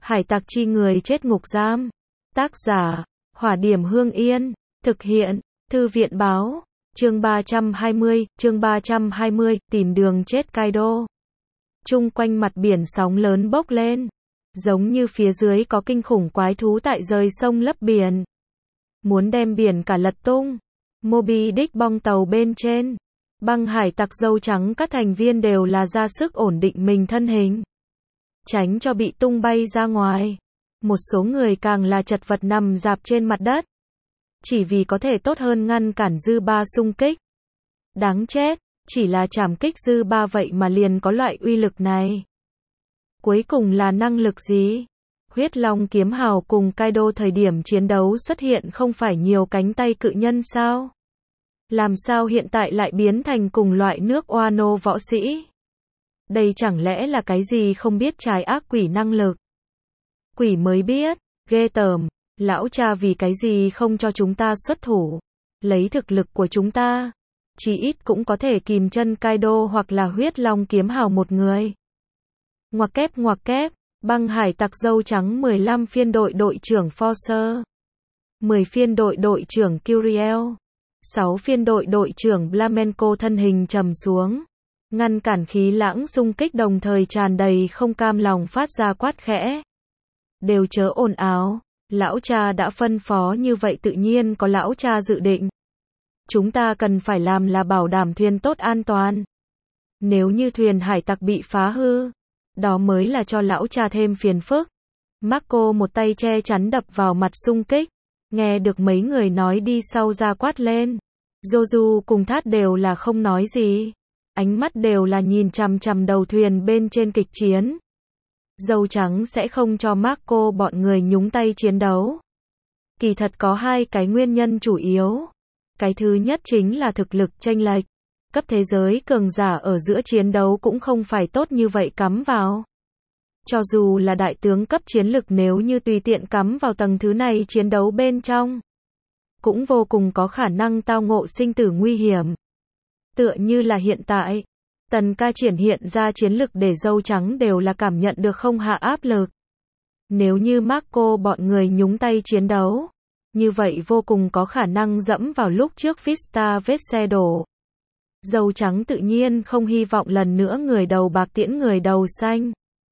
Hải tặc chi người chết ngục giam. Tác giả, Hỏa Điểm Hương Yên. Thực hiện, Thư viện báo. Chương 320, tìm đường chết Kaido. Chung quanh mặt biển sóng lớn bốc lên. Giống như phía dưới có kinh khủng quái thú tại rời sông lấp biển. Muốn đem biển cả lật tung. Moby Dick bong tàu bên trên. Băng hải tặc dâu trắng các thành viên đều là ra sức ổn định mình thân hình. Tránh cho bị tung bay ra ngoài. Một số người càng là chật vật nằm rạp trên mặt đất. Chỉ vì có thể tốt hơn ngăn cản dư ba xung kích. Đáng chết, chỉ là trảm kích dư ba vậy mà liền có loại uy lực này. Cuối cùng là năng lực gì? Huyết Long kiếm hào cùng Kaido thời điểm chiến đấu xuất hiện không phải nhiều cánh tay cự nhân sao? Làm sao hiện tại lại biến thành cùng loại nước Wano võ sĩ? Đây chẳng lẽ là cái gì không biết trái ác quỷ năng lực? Quỷ mới biết, ghê tởm, lão cha vì cái gì không cho chúng ta xuất thủ? Lấy thực lực của chúng ta, chí ít cũng có thể kìm chân Kaido hoặc là Huyết Long kiếm hào một người. Ngoặc kép, băng hải tặc dâu trắng 15 phiên đội đội trưởng Forcer, 10 phiên đội đội trưởng Curiel, 6 phiên đội đội trưởng Flamenco thân hình trầm xuống, ngăn cản khí lãng xung kích đồng thời tràn đầy không cam lòng phát ra quát khẽ. Đều chớ ồn ào, lão cha đã phân phó như vậy tự nhiên có lão cha dự định. Chúng ta cần phải làm là bảo đảm thuyền tốt an toàn. Nếu như thuyền hải tặc bị phá hư, đó mới là cho lão cha thêm phiền phức. Marco một tay che chắn đập vào mặt xung kích. Nghe được mấy người nói đi sau ra quát lên. Joju cùng Thát đều là không nói gì. Ánh mắt đều là nhìn chằm chằm đầu thuyền bên trên kịch chiến. Dâu trắng sẽ không cho Marco bọn người nhúng tay chiến đấu. Kỳ thật có hai cái nguyên nhân chủ yếu. Cái thứ nhất chính là thực lực chênh lệch. Cấp thế giới cường giả ở giữa chiến đấu cũng không phải tốt như vậy cắm vào. Cho dù là đại tướng cấp chiến lực nếu như tùy tiện cắm vào tầng thứ này chiến đấu bên trong, cũng vô cùng có khả năng tao ngộ sinh tử nguy hiểm. Tựa như là hiện tại, Tần Ca triển hiện ra chiến lực để dâu trắng đều là cảm nhận được không hạ áp lực. Nếu như Marco bọn người nhúng tay chiến đấu, như vậy vô cùng có khả năng dẫm vào lúc trước Vista vết xe đổ. Dâu trắng tự nhiên không hy vọng lần nữa người đầu bạc tiễn người đầu xanh.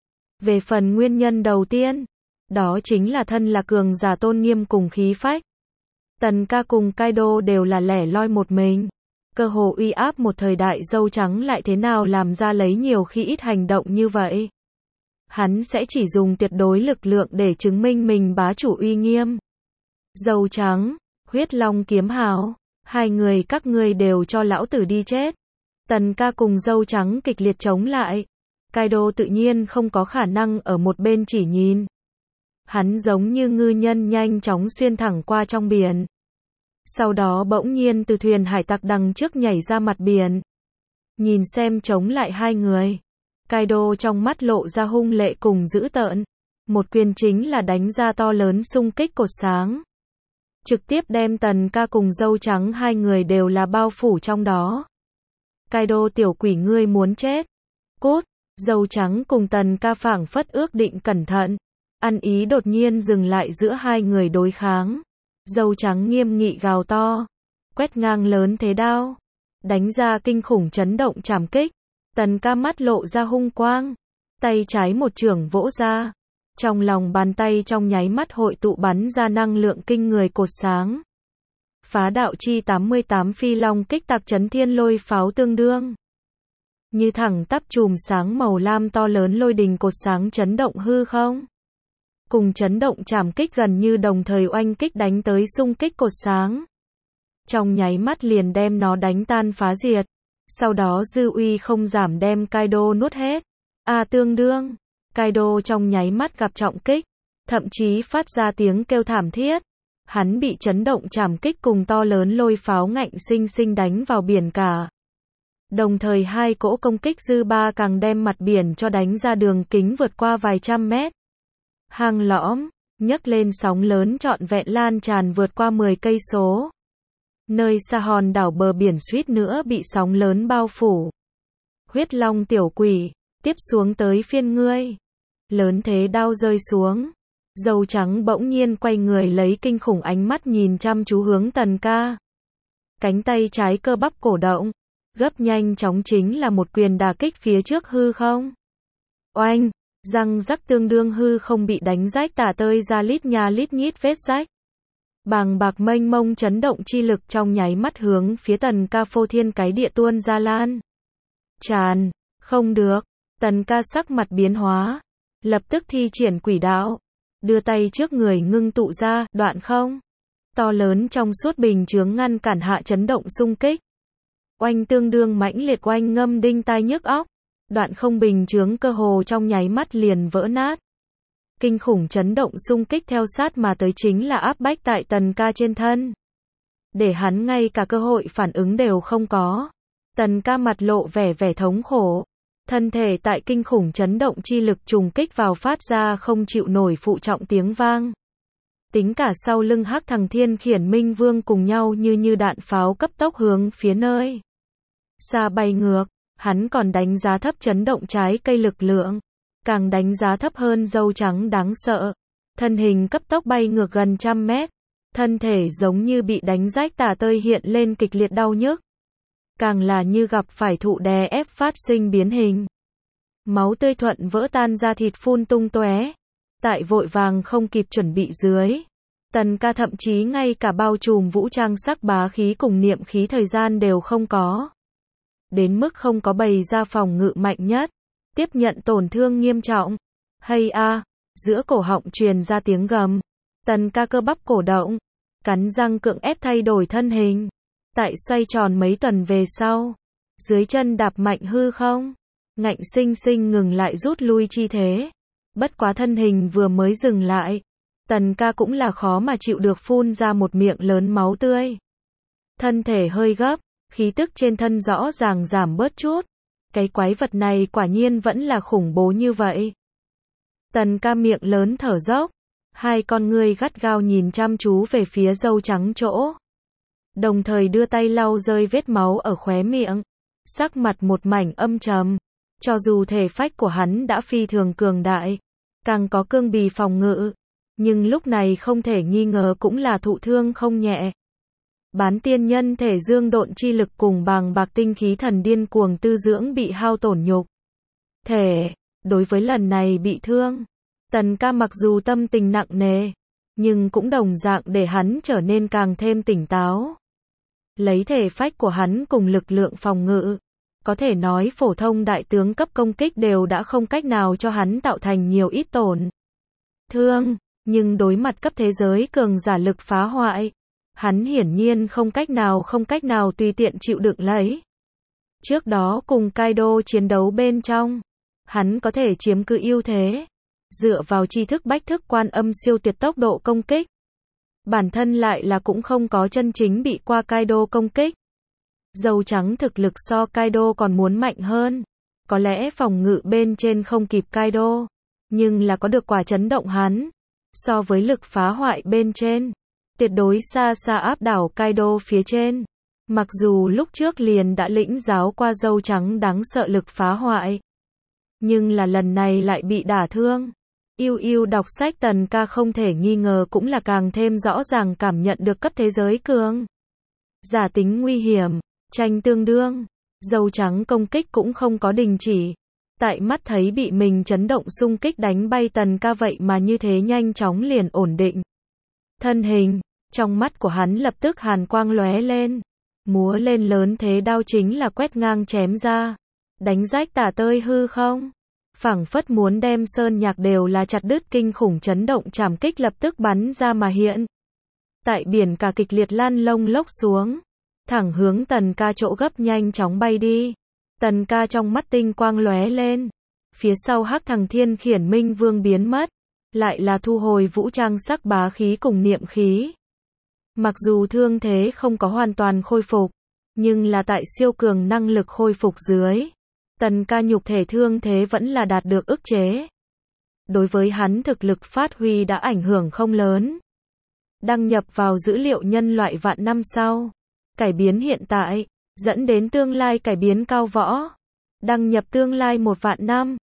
Về phần nguyên nhân đầu tiên, đó chính là thân là cường giả tôn nghiêm cùng khí phách. Tần Ca cùng Kaido đều là lẻ loi một mình. Cơ hồ uy áp một thời đại dâu trắng lại thế nào làm ra lấy nhiều khi ít hành động như vậy. Hắn sẽ chỉ dùng tuyệt đối lực lượng để chứng minh mình bá chủ uy nghiêm. Dâu trắng, Huyết Long kiếm hào, hai người các ngươi đều cho lão tử đi chết. Tần Ca cùng dâu trắng kịch liệt chống lại. Kaido tự nhiên không có khả năng ở một bên chỉ nhìn. Hắn giống như ngư nhân nhanh chóng xuyên thẳng qua trong biển. Sau đó bỗng nhiên từ thuyền hải tặc đằng trước nhảy ra mặt biển. Nhìn xem chống lại hai người. Kaido trong mắt lộ ra hung lệ cùng dữ tợn. Một quyền chính là đánh ra to lớn xung kích cột sáng. Trực tiếp đem Tần Ca cùng dâu trắng hai người đều là bao phủ trong đó. Kaido tiểu quỷ ngươi muốn chết. Cút, dâu trắng cùng Tần Ca phảng phất ước định cẩn thận. Ăn ý đột nhiên dừng lại giữa hai người đối kháng. Dâu trắng nghiêm nghị gào to. Quét ngang lớn thế đao. Đánh ra kinh khủng chấn động trảm kích. Tần Ca mắt lộ ra hung quang. Tay trái một chưởng vỗ ra. Trong lòng bàn tay trong nháy mắt hội tụ bắn ra năng lượng kinh người cột sáng. Phá đạo chi 88 phi long kích tạc chấn thiên lôi pháo tương đương. Như thẳng tắp chùm sáng màu lam to lớn lôi đình cột sáng chấn động hư không. Cùng chấn động trảm kích gần như đồng thời oanh kích đánh tới xung kích cột sáng. Trong nháy mắt liền đem nó đánh tan phá diệt. Sau đó dư uy không giảm đem Kaido nuốt hết. Tương đương. Kaido trong nháy mắt gặp trọng kích. Thậm chí phát ra tiếng kêu thảm thiết. Hắn bị chấn động trảm kích cùng to lớn lôi pháo ngạnh sinh sinh đánh vào biển cả. Đồng thời hai cỗ công kích dư ba càng đem mặt biển cho đánh ra đường kính vượt qua vài trăm mét. Hang lõm, nhấc lên sóng lớn trọn vẹn lan tràn vượt qua 10 cây số. Nơi xa hòn đảo bờ biển suýt nữa bị sóng lớn bao phủ. Huyết Long tiểu quỷ, tiếp xuống tới phiên ngươi. Lớn thế đao rơi xuống. Dâu trắng bỗng nhiên quay người lấy kinh khủng ánh mắt nhìn chăm chú hướng Tần ca. Cánh tay trái cơ bắp cổ động. Gấp nhanh chóng chính là một quyền đả kích phía trước hư không. Oanh, răng rắc tương đương hư không bị đánh rách tả tơi ra lít nha lít nhít vết rách. Bàng bạc mênh mông chấn động chi lực trong nháy mắt hướng phía Tần ca phô thiên cái địa tuôn ra lan. Tràn, không được, Tần ca sắc mặt biến hóa. Lập tức thi triển quỷ đạo. Đưa tay trước người ngưng tụ ra, đoạn không. To lớn trong suốt bình chướng ngăn cản hạ chấn động xung kích. Oanh tương đương mãnh liệt oanh ngâm đinh tai nhức óc. Đoạn không bình chướng cơ hồ trong nháy mắt liền vỡ nát. Kinh khủng chấn động xung kích theo sát mà tới chính là áp bách tại Tần ca trên thân. Để hắn ngay cả cơ hội phản ứng đều không có. Tần ca mặt lộ vẻ thống khổ. Thân thể tại kinh khủng chấn động chi lực trùng kích vào phát ra không chịu nổi phụ trọng tiếng vang. Tính cả sau lưng hắc thằng Thiên Khiển Minh Vương cùng nhau như đạn pháo cấp tốc hướng phía nơi xa bay ngược. Hắn còn đánh giá thấp chấn động trái cây lực lượng. Càng đánh giá thấp hơn dâu trắng đáng sợ. Thân hình cấp tốc bay ngược gần 100 mét. Thân thể giống như bị đánh rách tả tơi hiện lên kịch liệt đau nhức. Càng là như gặp phải thụ đè ép phát sinh biến hình. Máu tươi thuận vỡ tan ra thịt phun tung tóe. Tại vội vàng không kịp chuẩn bị dưới. Tần ca thậm chí ngay cả bao trùm vũ trang sắc bá khí cùng niệm khí thời gian đều không có. Đến mức không có bày ra phòng ngự mạnh nhất. Tiếp nhận tổn thương nghiêm trọng. Hay a, giữa cổ họng truyền ra tiếng gầm. Tần ca cơ bắp cổ động. Cắn răng cưỡng ép thay đổi thân hình. Tại xoay tròn mấy tuần về sau. Dưới chân đạp mạnh hư không. Ngạnh sinh sinh ngừng lại rút lui chi thế. Bất quá thân hình vừa mới dừng lại. Tần ca cũng là khó mà chịu được phun ra một miệng lớn máu tươi. Thân thể hơi gấp. Khí tức trên thân rõ ràng giảm bớt chút. Cái quái vật này quả nhiên vẫn là khủng bố như vậy. Tần ca miệng lớn thở dốc. Hai con ngươi gắt gao nhìn chăm chú về phía dâu trắng chỗ. Đồng thời đưa tay lau rơi vết máu ở khóe miệng. Sắc mặt một mảnh âm trầm. Cho dù thể phách của hắn đã phi thường cường đại. Càng có cương bì phòng ngự. Nhưng lúc này không thể nghi ngờ cũng là thụ thương không nhẹ. Bán tiên nhân thể dương độn chi lực cùng bàng bạc tinh khí thần điên cuồng tư dưỡng bị hao tổn nhục thể. Đối với lần này bị thương, Tần ca mặc dù tâm tình nặng nề, nhưng cũng đồng dạng để hắn trở nên càng thêm tỉnh táo. Lấy thể phách của hắn cùng lực lượng phòng ngự, có thể nói phổ thông đại tướng cấp công kích đều đã không cách nào cho hắn tạo thành nhiều ít tổn thương, nhưng đối mặt cấp thế giới cường giả lực phá hoại, hắn hiển nhiên không cách nào tùy tiện chịu đựng lấy. Trước đó cùng Kaido chiến đấu bên trong, hắn có thể chiếm cứ ưu thế, dựa vào tri thức bách thức quan âm siêu tuyệt tốc độ công kích. Bản thân lại là cũng không có chân chính bị qua Kaido công kích. Dâu trắng thực lực so Kaido còn muốn mạnh hơn. Có lẽ phòng ngự bên trên không kịp Kaido, nhưng là có được quả chấn động hắn. So với lực phá hoại bên trên, tuyệt đối xa xa áp đảo Kaido phía trên. Mặc dù lúc trước liền đã lĩnh giáo qua dâu trắng đáng sợ lực phá hoại, nhưng là lần này lại bị đả thương. Yêu đọc sách Tần ca không thể nghi ngờ cũng là càng thêm rõ ràng cảm nhận được cấp thế giới cường giả tính nguy hiểm, tranh tương đương. Dâu trắng công kích cũng không có đình chỉ. Tại mắt thấy bị mình chấn động xung kích đánh bay Tần ca vậy mà như thế nhanh chóng liền ổn định thân hình. Trong mắt của hắn lập tức hàn quang lóe lên. Múa lên lớn thế đao chính là quét ngang chém ra. Đánh rách tả tơi hư không. Phảng phất muốn đem sơn nhạc đều là chặt đứt. Kinh khủng chấn động trảm kích lập tức bắn ra mà hiện. Tại biển cả kịch liệt lan lông lốc xuống. Thẳng hướng Tần ca chỗ gấp nhanh chóng bay đi. Tần ca trong mắt tinh quang lóe lên. Phía sau hắc thằng Thiên Khiển Minh Vương biến mất. Lại là thu hồi vũ trang sắc bá khí cùng niệm khí. Mặc dù thương thế không có hoàn toàn khôi phục, nhưng là tại siêu cường năng lực khôi phục dưới, Tần ca nhục thể thương thế vẫn là đạt được ức chế. Đối với hắn thực lực phát huy đã ảnh hưởng không lớn. Đăng nhập vào dữ liệu nhân loại vạn năm sau. Cải biến hiện tại, dẫn đến tương lai cải biến cao võ. Đăng nhập tương lai 1 vạn năm.